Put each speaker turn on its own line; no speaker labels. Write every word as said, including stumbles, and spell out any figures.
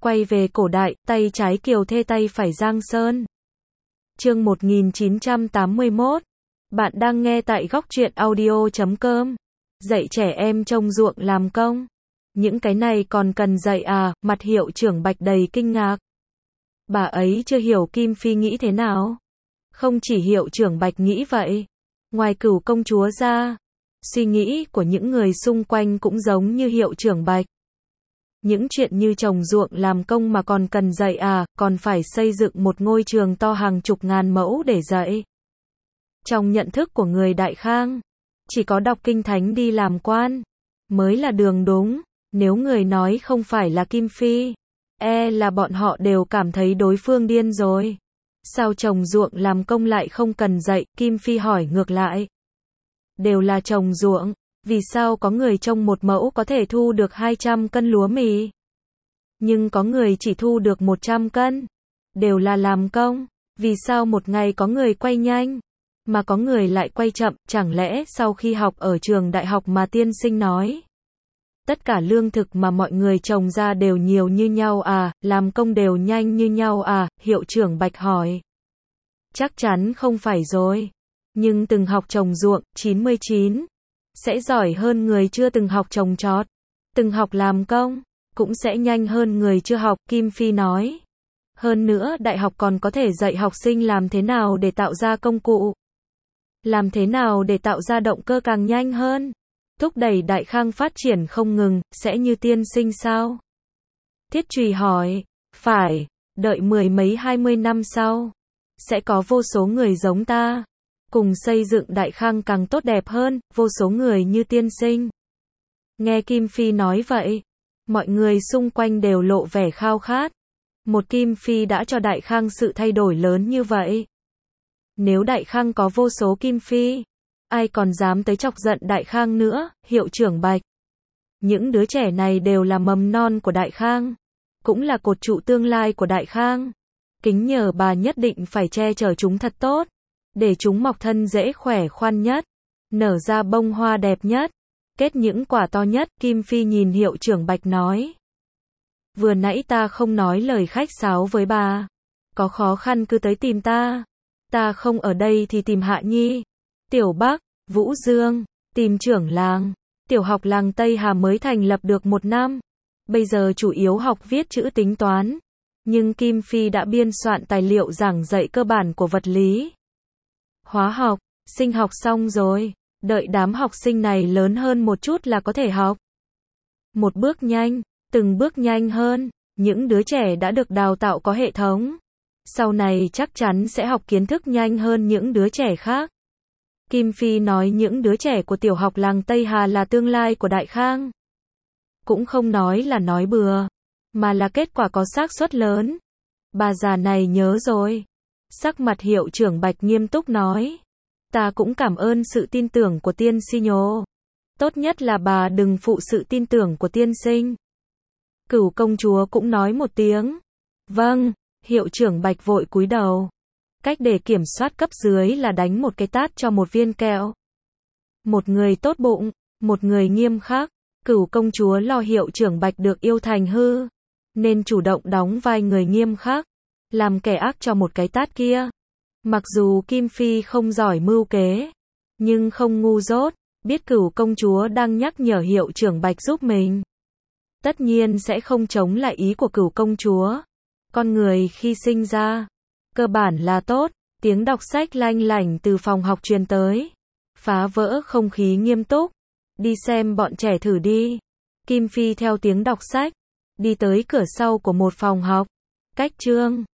Quay về cổ đại, tay trái Kiều Thê tay phải Giang Sơn. Chương một nghìn chín trăm tám mươi mốt. Bạn đang nghe tại góc truyện audio chấm com. Dạy trẻ em trồng ruộng làm công. Những cái này còn cần dạy à? Mặt Hiệu trưởng Bạch đầy kinh ngạc. Bà ấy chưa hiểu Kim Phi nghĩ thế nào. Không chỉ Hiệu trưởng Bạch nghĩ vậy. Ngoài Cửu công chúa ra, suy nghĩ của những người xung quanh cũng giống như Hiệu trưởng Bạch. Những chuyện như trồng ruộng làm công mà còn cần dạy à, còn phải xây dựng một ngôi trường to hàng chục ngàn mẫu để dạy. Trong nhận thức của người Đại Khang, chỉ có đọc kinh thánh đi làm quan mới là đường đúng. Nếu người nói không phải là Kim Phi, e là bọn họ đều cảm thấy đối phương điên rồi. Sao trồng ruộng làm công lại không cần dạy? Kim Phi hỏi ngược lại. Đều là trồng ruộng, vì sao có người trồng một mẫu có thể thu được hai trăm cân lúa mì, nhưng có người chỉ thu được một trăm cân? Đều là làm công, vì sao một ngày có người quay nhanh, mà có người lại quay chậm? Chẳng lẽ sau khi học ở trường đại học mà tiên sinh nói tất cả lương thực mà mọi người trồng ra đều nhiều như nhau à, làm công đều nhanh như nhau à? Hiệu trưởng Bạch hỏi. Chắc chắn không phải rồi. Nhưng từng học trồng ruộng, chín mươi chín sẽ giỏi hơn người chưa từng học trồng trọt. Từng học làm công, cũng sẽ nhanh hơn người chưa học, Kim Phi nói. Hơn nữa, đại học còn có thể dạy học sinh làm thế nào để tạo ra công cụ. Làm thế nào để tạo ra động cơ càng nhanh hơn. Thúc đẩy Đại Khang phát triển không ngừng, sẽ như tiên sinh sao? Thiết Trùy hỏi. Phải, đợi mười mấy hai mươi năm sau, sẽ có vô số người giống ta, cùng xây dựng Đại Khang càng tốt đẹp hơn, vô số người như tiên sinh. Nghe Kim Phi nói vậy, mọi người xung quanh đều lộ vẻ khao khát. Một Kim Phi đã cho Đại Khang sự thay đổi lớn như vậy. Nếu Đại Khang có vô số Kim Phi, ai còn dám tới chọc giận Đại Khang nữa? Hiệu trưởng Bạch. Những đứa trẻ này đều là mầm non của Đại Khang, cũng là cột trụ tương lai của Đại Khang. Kính nhờ bà nhất định phải che chở chúng thật tốt, để chúng mọc thân dễ khỏe khoắn nhất, nở ra bông hoa đẹp nhất, kết những quả to nhất. Kim Phi nhìn Hiệu trưởng Bạch nói. Vừa nãy ta không nói lời khách sáo với bà. Có khó khăn cứ tới tìm ta. Ta không ở đây thì tìm Hạ Nhi, Tiểu Bắc, Vũ Dương, tìm trưởng làng. Tiểu học làng Tây Hà mới thành lập được một năm. Bây giờ chủ yếu học viết chữ tính toán. Nhưng Kim Phi đã biên soạn tài liệu giảng dạy cơ bản của vật lý, hóa học, sinh học xong rồi. Đợi đám học sinh này lớn hơn một chút là có thể học. Một bước nhanh, từng bước nhanh hơn. Những đứa trẻ đã được đào tạo có hệ thống, sau này chắc chắn sẽ học kiến thức nhanh hơn những đứa trẻ khác. Kim Phi nói những đứa trẻ của tiểu học làng Tây Hà là tương lai của Đại Khang. Cũng không nói là nói bừa, mà là kết quả có xác suất lớn. Bà già này nhớ rồi. Sắc mặt Hiệu trưởng Bạch nghiêm túc nói. Ta cũng cảm ơn sự tin tưởng của tiên sinh nhô. Tốt nhất là bà đừng phụ sự tin tưởng của tiên sinh. Cửu công chúa cũng nói một tiếng. Vâng. Hiệu trưởng Bạch vội cúi đầu. Cách để kiểm soát cấp dưới là đánh một cái tát cho một viên kẹo. Một người tốt bụng, một người nghiêm khắc. Cửu công chúa lo Hiệu trưởng Bạch được yêu thành hư, nên chủ động đóng vai người nghiêm khắc, làm kẻ ác cho một cái tát kia. Mặc dù Kim Phi không giỏi mưu kế, nhưng không ngu dốt, biết Cửu công chúa đang nhắc nhở Hiệu trưởng Bạch giúp mình, tất nhiên sẽ không chống lại ý của Cửu công chúa. Con người khi sinh ra, cơ bản là tốt. Tiếng đọc sách lanh lảnh từ phòng học truyền tới, phá vỡ không khí nghiêm túc. Đi xem bọn trẻ thử đi. Kim Phi theo tiếng đọc sách, đi tới cửa sau của một phòng học. Cách chương